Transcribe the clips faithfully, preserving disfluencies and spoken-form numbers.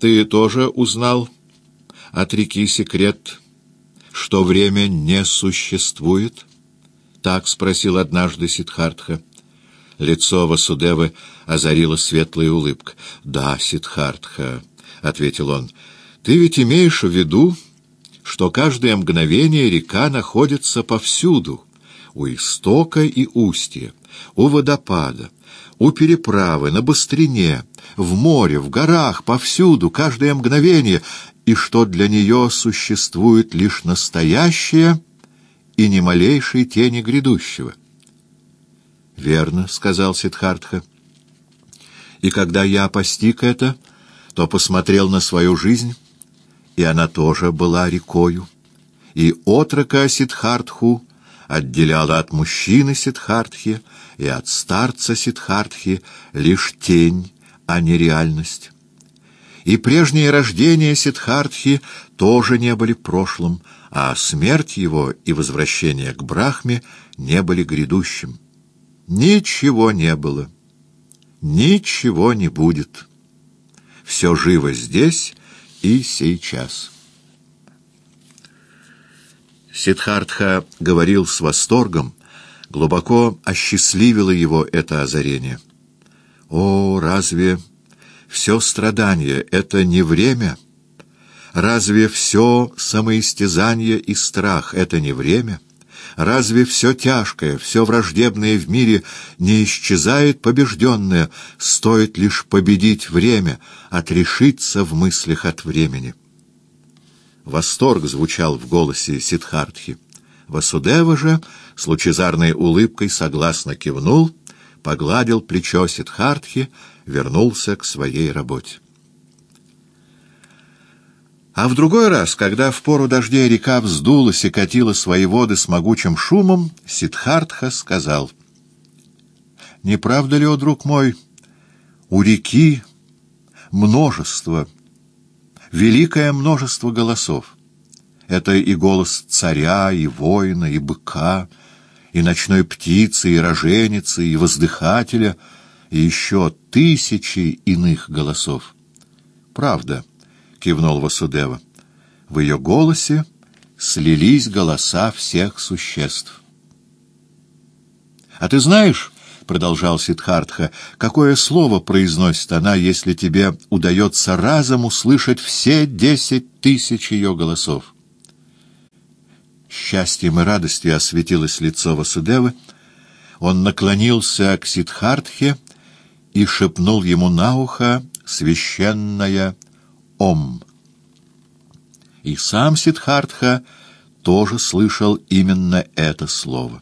Ты тоже узнал от реки секрет, что время не существует? Так спросил однажды Сиддхартха. Лицо Васудевы озарила светлая улыбка. «Да, Сиддхартха», — ответил он, — «ты ведь имеешь в виду, что каждое мгновение река находится повсюду, у истока и устья, у водопада, у переправы, на быстрине, в море, в горах, повсюду, каждое мгновение, и что для нее существует лишь настоящее и ни малейшей тени грядущего». «Верно», — сказал Сиддхартха. «И когда я постиг это, то посмотрел на свою жизнь, и она тоже была рекою, и отрока Сиддхартху отделяла от мужчины Сиддхартхи и от старца Сиддхартхи лишь тень, а не реальность. И прежние рождения Сиддхартхи тоже не были прошлым, а смерть его и возвращение к Брахме не были грядущим. Ничего не было, ничего не будет. Все живо здесь и сейчас». Сиддхартха говорил с восторгом, глубоко осчастливило его это озарение. «О, разве все страдание — это не время? Разве все самоистязание и страх — это не время? Разве все тяжкое, все враждебное в мире не исчезает побежденное, стоит лишь победить время, отрешиться в мыслях от времени?» Восторг звучал в голосе Сиддхартхи. Васудева же с лучезарной улыбкой согласно кивнул, погладил плечо Сиддхартхи, вернулся к своей работе. А в другой раз, когда в пору дождей река вздулась и катила свои воды с могучим шумом, Сиддхартха сказал: «Не правда ли, о друг мой, у реки множество, великое множество голосов? Это и голос царя, и воина, и быка, и ночной птицы, и роженицы, и воздыхателя, и еще тысячи иных голосов». «Правда», — кивнул Васудева, — «в ее голосе слились голоса всех существ». «А ты знаешь, — продолжал Сиддхартха, — какое слово произносит она, если тебе удается разом услышать все десять тысяч ее голосов?» Счастьем и радостью осветилось лицо Васудевы. Он наклонился к Сиддхартхе и шепнул ему на ухо священное «Ом». И сам Сиддхартха тоже слышал именно это слово.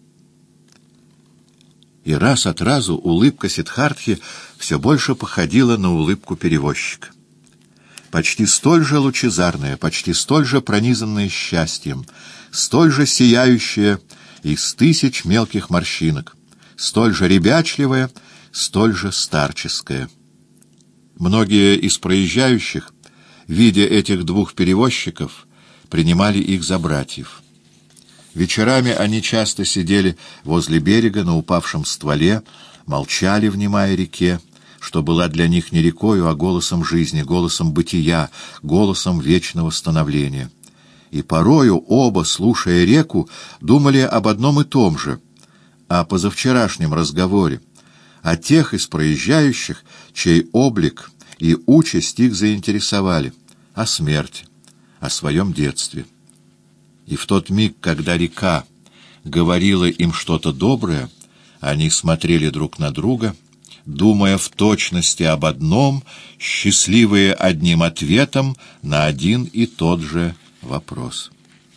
И раз от разу улыбка Сиддхартхи все больше походила на улыбку перевозчика. Почти столь же лучезарная, почти столь же пронизанная счастьем, столь же сияющая из тысяч мелких морщинок, столь же ребячливая, столь же старческая. Многие из проезжающих, видя этих двух перевозчиков, принимали их за братьев. Вечерами они часто сидели возле берега на упавшем стволе, молчали, внимая реке, что была для них не рекою, а голосом жизни, голосом бытия, голосом вечного становления. И порою оба, слушая реку, думали об одном и том же, о позавчерашнем разговоре, о тех из проезжающих, чей облик и участь их заинтересовали, о смерти, о своем детстве. И в тот миг, когда река говорила им что-то доброе, они смотрели друг на друга, думая в точности об одном, счастливые одним ответом на один и тот же вопрос.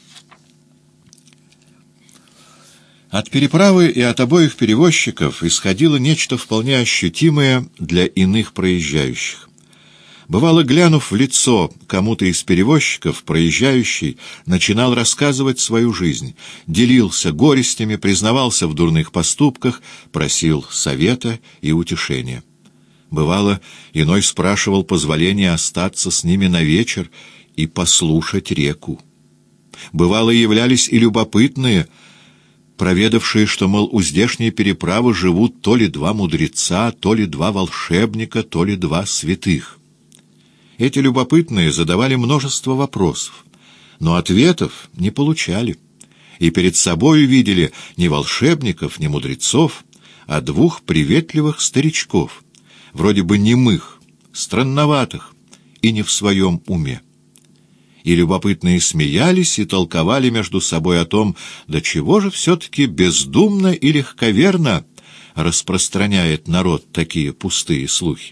От переправы и от обоих перевозчиков исходило нечто вполне ощутимое для иных проезжающих. Бывало, глянув в лицо кому-то из перевозчиков, проезжающий начинал рассказывать свою жизнь, делился горестями, признавался в дурных поступках, просил совета и утешения. Бывало, иной спрашивал позволения остаться с ними на вечер и послушать реку. Бывало, являлись и любопытные, проведавшие, что, мол, у здешней переправы живут то ли два мудреца, то ли два волшебника, то ли два святых. Эти любопытные задавали множество вопросов, но ответов не получали, и перед собой видели не волшебников, не мудрецов, а двух приветливых старичков, вроде бы немых, странноватых и не в своем уме. И любопытные смеялись и толковали между собой о том, до чего же все-таки бездумно и легковерно распространяет народ такие пустые слухи.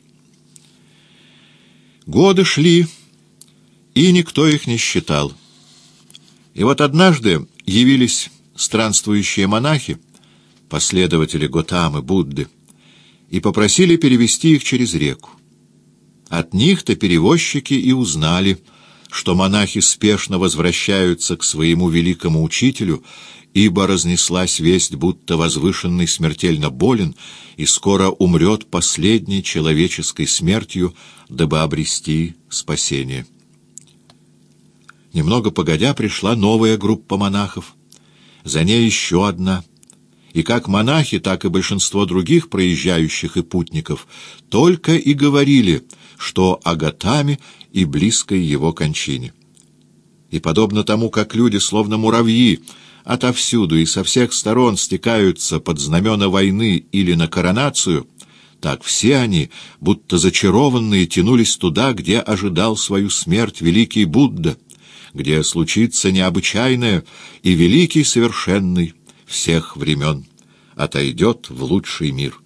Годы шли, и никто их не считал. И вот однажды явились странствующие монахи, последователи Готамы, Будды, и попросили перевести их через реку. От них-то перевозчики и узнали, что монахи спешно возвращаются к своему великому учителю, ибо разнеслась весть, будто возвышенный смертельно болен и скоро умрет последней человеческой смертью, дабы обрести спасение. Немного погодя пришла новая группа монахов, за ней еще одна, и как монахи, так и большинство других проезжающих и путников только и говорили, что о Готаме и близкой его кончине. И подобно тому, как люди, словно муравьи, отовсюду и со всех сторон стекаются под знамена войны или на коронацию, так все они, будто зачарованные, тянулись туда, где ожидал свою смерть великий Будда, где случится необычайное, и великий совершенный всех времен отойдет в лучший мир.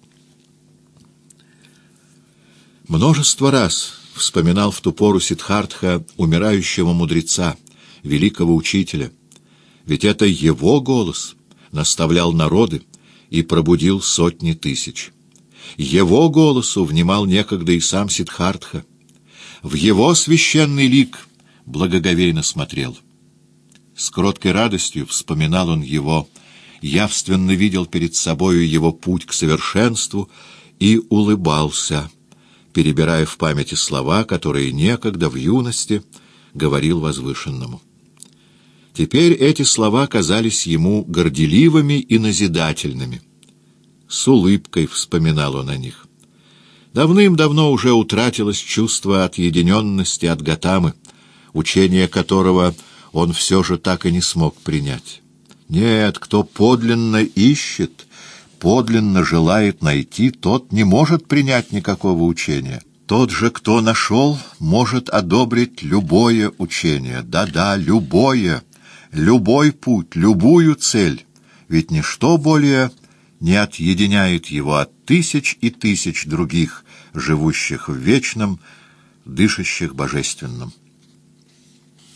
Множество раз вспоминал в ту пору Сиддхартха умирающего мудреца, великого учителя, ведь это его голос наставлял народы и пробудил сотни тысяч. Его голосу внимал некогда и сам Сиддхартха. В его священный лик благоговейно смотрел. С кроткой радостью вспоминал он его, явственно видел перед собою его путь к совершенству и улыбался, перебирая в памяти слова, которые некогда в юности говорил возвышенному. Теперь эти слова казались ему горделивыми и назидательными. С улыбкой вспоминал он о них. Давным-давно уже утратилось чувство отъединенности от Готамы, учение которого он все же так и не смог принять. Нет, кто подлинно ищет, подлинно желает найти, тот не может принять никакого учения. Тот же, кто нашел, может одобрить любое учение. Да-да, любое, любой путь, любую цель, ведь ничто более не отъединяет его от тысяч и тысяч других, живущих в вечном, дышащих божественном.